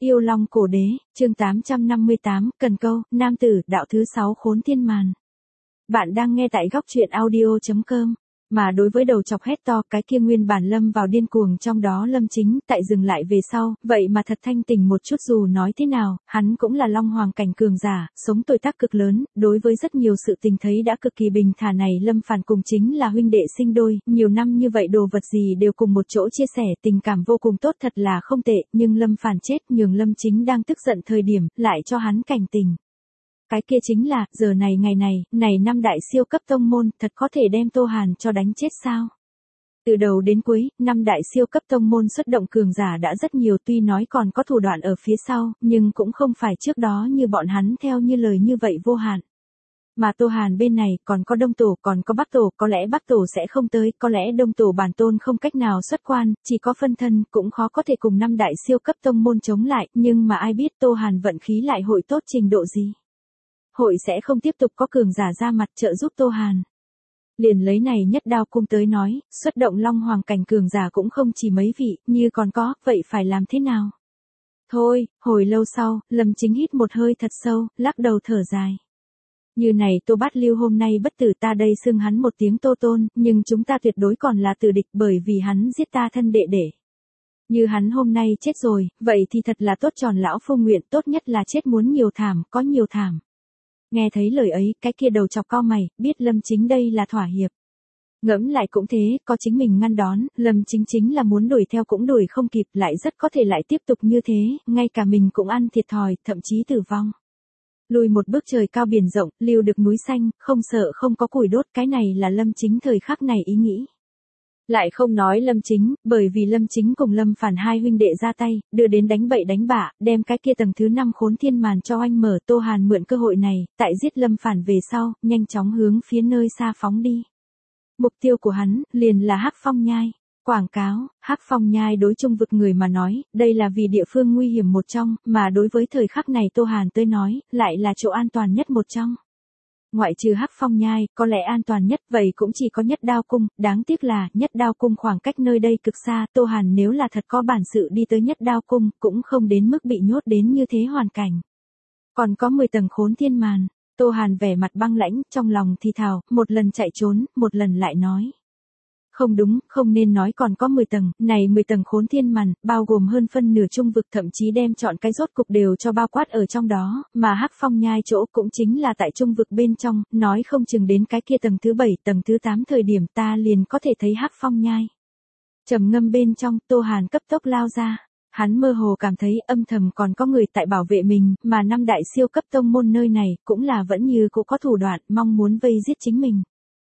Yêu Long Cổ Đế, chương 858, cần câu, nam tử, đạo thứ 6 khốn thiên màn. Bạn đang nghe tại góc truyện audio.com. Mà đối với đầu chọc hét to, cái kia nguyên bản lâm vào điên cuồng trong đó Lâm Chính, tại dừng lại về sau, vậy mà thật thanh tỉnh một chút. Dù nói thế nào, hắn cũng là Long Hoàng cảnh cường giả, sống tuổi tác cực lớn, đối với rất nhiều sự tình thấy đã cực kỳ bình thản. Này Lâm Phản cùng chính là huynh đệ sinh đôi, nhiều năm như vậy đồ vật gì đều cùng một chỗ chia sẻ, tình cảm vô cùng tốt, thật là không tệ. Nhưng Lâm Phản chết nhường Lâm Chính đang tức giận thời điểm, lại cho hắn cảnh tình. Cái kia chính là, giờ này ngày này, năm đại siêu cấp tông môn, thật có thể đem Tô Hàn cho đánh chết sao? Từ đầu đến cuối, năm đại siêu cấp tông môn xuất động cường giả đã rất nhiều, tuy nói còn có thủ đoạn ở phía sau, nhưng cũng không phải trước đó như bọn hắn theo như lời như vậy vô hạn. Mà Tô Hàn bên này, còn có Đông Tổ, còn có Bắc Tổ, có lẽ Bắc Tổ sẽ không tới, có lẽ Đông Tổ bản tôn không cách nào xuất quan, chỉ có phân thân, cũng khó có thể cùng năm đại siêu cấp tông môn chống lại, nhưng mà ai biết Tô Hàn vận khí lại hội tốt trình độ gì? Hội sẽ không tiếp tục có cường giả ra mặt trợ giúp Tô Hàn. Liền lấy này nhất đao cung tới nói, xuất động Long Hoàng cảnh cường giả cũng không chỉ mấy vị, như còn có, vậy phải làm thế nào? Thôi, hồi lâu sau, Lâm Chính hít một hơi thật sâu, lắc đầu thở dài. Như này Tô Bát Lưu hôm nay bất tử, ta đây xưng hắn một tiếng Tô Tôn, nhưng chúng ta tuyệt đối còn là tử địch, bởi vì hắn giết ta thân đệ đệ. Như hắn hôm nay chết rồi, vậy thì thật là tốt, tròn lão phu nguyện, tốt nhất là chết muốn nhiều thảm, có nhiều thảm. Nghe thấy lời ấy, cái kia đầu chọc cau mày, biết Lâm Chính đây là thỏa hiệp. Ngẫm lại cũng thế, có chính mình ngăn đón, Lâm Chính chính là muốn đuổi theo cũng đuổi không kịp, lại rất có thể lại tiếp tục như thế, ngay cả mình cũng ăn thiệt thòi, thậm chí tử vong. Lùi một bước trời cao biển rộng, lưu được núi xanh, không sợ không có củi đốt, cái này là Lâm Chính thời khắc này ý nghĩ. Lại không nói Lâm Chính, bởi vì Lâm Chính cùng Lâm Phản hai huynh đệ ra tay, đưa đến đánh bậy đánh bạ, đem cái kia tầng thứ 5 khốn thiên màn cho oanh mở. Tô Hàn mượn cơ hội này, tại giết Lâm Phản về sau, nhanh chóng hướng phía nơi xa phóng đi. Mục tiêu của hắn, liền là Hắc Phong Nhai. Quảng cáo, Hắc Phong Nhai đối Trung vực người mà nói, đây là vì địa phương nguy hiểm một trong, mà đối với thời khắc này Tô Hàn tới nói, lại là chỗ an toàn nhất một trong. Ngoại trừ Hắc Phong Nhai, có lẽ an toàn nhất vậy cũng chỉ có Nhất Đao Cung, đáng tiếc là, Nhất Đao Cung khoảng cách nơi đây cực xa, Tô Hàn nếu là thật có bản sự đi tới Nhất Đao Cung, cũng không đến mức bị nhốt đến như thế hoàn cảnh. Còn có 10 tầng khốn thiên màn, Tô Hàn vẻ mặt băng lãnh, trong lòng thì thào, một lần chạy trốn, một lần lại nói. Không đúng, không nên nói còn có 10 tầng, này 10 tầng khốn thiên màn, bao gồm hơn phân nửa Trung vực, thậm chí đem chọn cái rốt cục đều cho bao quát ở trong đó, mà Hắc Phong Nhai chỗ cũng chính là tại Trung vực bên trong, nói không chừng đến cái kia tầng thứ 7, tầng thứ 8 thời điểm ta liền có thể thấy Hắc Phong Nhai. Trầm ngâm bên trong, Tô Hàn cấp tốc lao ra. Hắn mơ hồ cảm thấy âm thầm còn có người tại bảo vệ mình, mà năm đại siêu cấp tông môn nơi này, cũng là vẫn như cũng có thủ đoạn, mong muốn vây giết chính mình.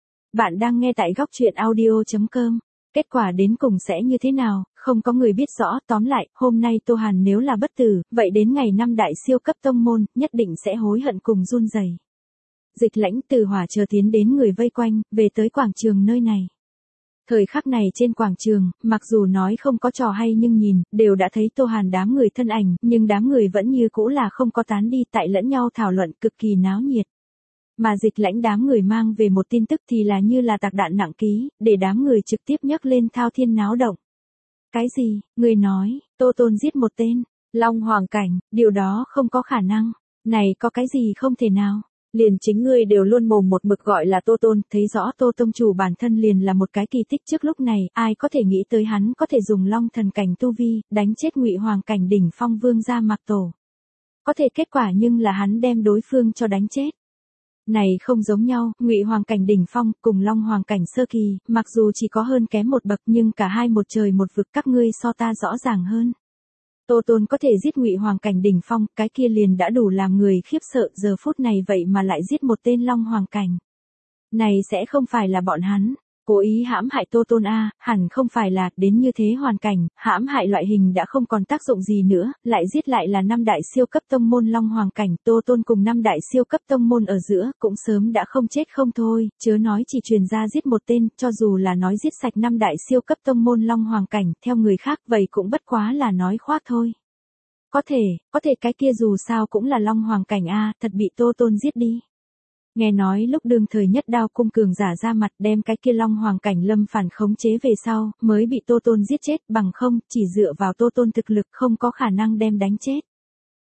Bạn đang nghe tại góc truyện audio.com. Kết quả đến cùng sẽ như thế nào, không có người biết rõ. Tóm lại, hôm nay Tô Hàn nếu là bất tử, vậy đến ngày năm đại siêu cấp tông môn, nhất định sẽ hối hận cùng run rẩy. Dịch Lãnh Từ Hỏa chờ tiến đến người vây quanh, về tới quảng trường nơi này. Thời khắc này trên quảng trường, mặc dù nói không có trò hay nhưng nhìn, đều đã thấy Tô Hàn đám người thân ảnh, nhưng đám người vẫn như cũ là không có tán đi, tại lẫn nhau thảo luận cực kỳ náo nhiệt. Mà Dịch Lãnh đám người mang về một tin tức thì là như là tạc đạn nặng ký, để đám người trực tiếp nhấc lên thao thiên náo động. Cái gì, người nói, Tô Tôn giết một tên, Long Hoàng cảnh, điều đó không có khả năng, này có cái gì không thể nào. Liền chính ngươi đều luôn mồm một mực gọi là Tô Tôn, thấy rõ Tô Tông chủ bản thân liền là một cái kỳ tích, trước lúc này, ai có thể nghĩ tới hắn có thể dùng Long thần cảnh tu vi, đánh chết Ngụy Hoàng cảnh đỉnh phong vương gia Mạc Tổ. Có thể kết quả nhưng là hắn đem đối phương cho đánh chết. Này không giống nhau, Ngụy Hoàng cảnh đỉnh phong cùng Long Hoàng cảnh sơ kỳ, mặc dù chỉ có hơn kém một bậc nhưng cả hai một trời một vực, các ngươi so ta rõ ràng hơn. Tô Tôn có thể giết Ngụy Hoàng cảnh đỉnh phong, cái kia liền đã đủ làm người khiếp sợ, giờ phút này vậy mà lại giết một tên Long Hoàng cảnh. Này sẽ không phải là bọn hắn cố ý hãm hại Tô Tôn a, hẳn không phải là, đến như thế hoàn cảnh, hãm hại loại hình đã không còn tác dụng gì nữa, lại giết lại là năm đại siêu cấp tông môn Long Hoàng cảnh, Tô Tôn cùng năm đại siêu cấp tông môn ở giữa, cũng sớm đã không chết không thôi, chớ nói chỉ truyền ra giết một tên, cho dù là nói giết sạch năm đại siêu cấp tông môn Long Hoàng cảnh, theo người khác vậy cũng bất quá là nói khoác thôi. Có thể cái kia dù sao cũng là Long Hoàng cảnh a, thật bị Tô Tôn giết đi. Nghe nói lúc đương thời Nhất Đao Cung cường giả ra mặt đem cái kia Long Hoàng cảnh Lâm Phản khống chế về sau, mới bị Tô Tôn giết chết, bằng không, chỉ dựa vào Tô Tôn thực lực không có khả năng đem đánh chết.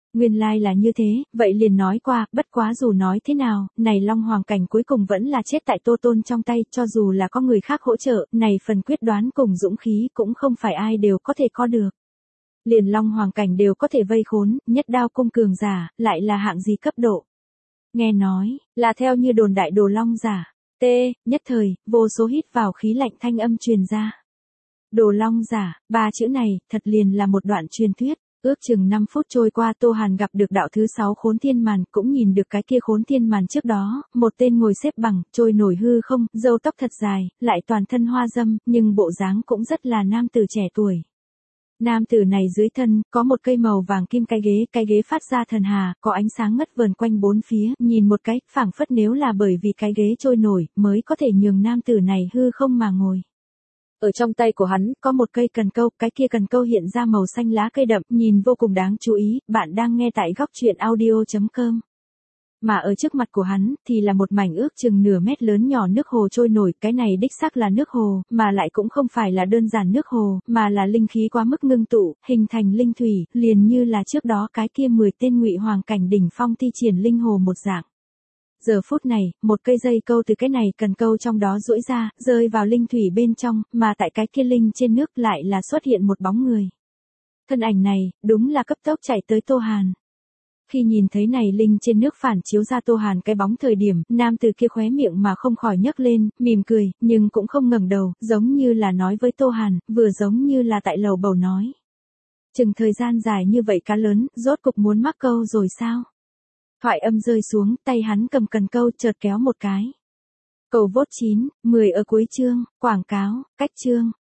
Nguyên lai là như thế, vậy liền nói qua, bất quá dù nói thế nào, này Long Hoàng cảnh cuối cùng vẫn là chết tại Tô Tôn trong tay, cho dù là có người khác hỗ trợ, này phần quyết đoán cùng dũng khí cũng không phải ai đều có thể có được. Liền Long Hoàng cảnh đều có thể vây khốn, nhất đao cung cường giả, lại là hạng gì cấp độ. Nghe nói, là theo như đồn đại đồ long giả. Nhất thời, vô số hít vào khí lạnh thanh âm truyền ra. Đồ long giả, ba chữ này, thật liền là một đoạn truyền thuyết. Ước chừng 5 phút trôi qua Tô Hàn gặp được đạo thứ 6 khốn thiên màn, cũng nhìn được cái kia khốn thiên màn trước đó, một tên ngồi xếp bằng, trôi nổi hư không, râu tóc thật dài, lại toàn thân hoa dâm, nhưng bộ dáng cũng rất là nam tử trẻ tuổi. Nam tử này dưới thân, có một cây màu vàng kim cái ghế phát ra thần hà, có ánh sáng ngất vờn quanh bốn phía, nhìn một cái, phảng phất nếu là bởi vì cái ghế trôi nổi, mới có thể nhường nam tử này hư không mà ngồi. Ở trong tay của hắn, có một cây cần câu, cái kia cần câu hiện ra màu xanh lá cây đậm, nhìn vô cùng đáng chú ý, bạn đang nghe tại góc truyện audio.com. Mà ở trước mặt của hắn, thì là một mảnh ước chừng nửa mét lớn nhỏ nước hồ trôi nổi, cái này đích xác là nước hồ, mà lại cũng không phải là đơn giản nước hồ, mà là linh khí quá mức ngưng tụ, hình thành linh thủy, liền như là trước đó cái kia 10 tên Ngụy Hoàng cảnh đỉnh phong thi triển linh hồ một dạng. Giờ phút này, một cây dây câu từ cái này cần câu trong đó duỗi ra, rơi vào linh thủy bên trong, mà tại cái kia linh trên nước lại là xuất hiện một bóng người. Thân ảnh này, đúng là cấp tốc chạy tới Tô Hàn. Khi nhìn thấy này linh trên nước phản chiếu ra Tô Hàn cái bóng thời điểm, nam tử kia khóe miệng mà không khỏi nhấc lên, mỉm cười, nhưng cũng không ngẩng đầu, giống như là nói với Tô Hàn, vừa giống như là tại lầu bầu nói. Chừng thời gian dài như vậy cá lớn, rốt cục muốn mắc câu rồi sao? Thoại âm rơi xuống, tay hắn cầm cần câu chợt kéo một cái. Cầu vốt 9, 10 ở cuối chương, quảng cáo, cách chương,